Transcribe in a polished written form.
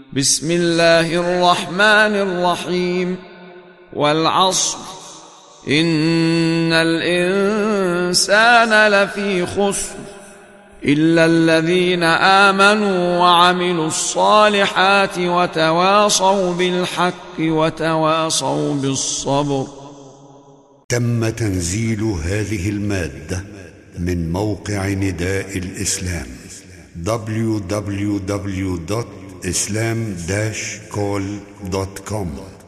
بسم الله الرحمن الرحيم. والعصر إن الإنسان لفي خسر إلا الذين آمنوا وعملوا الصالحات وتواصوا بالحق وتواصوا بالصبر. تم تنزيل هذه المادة من موقع نداء الإسلام www.islam-call.com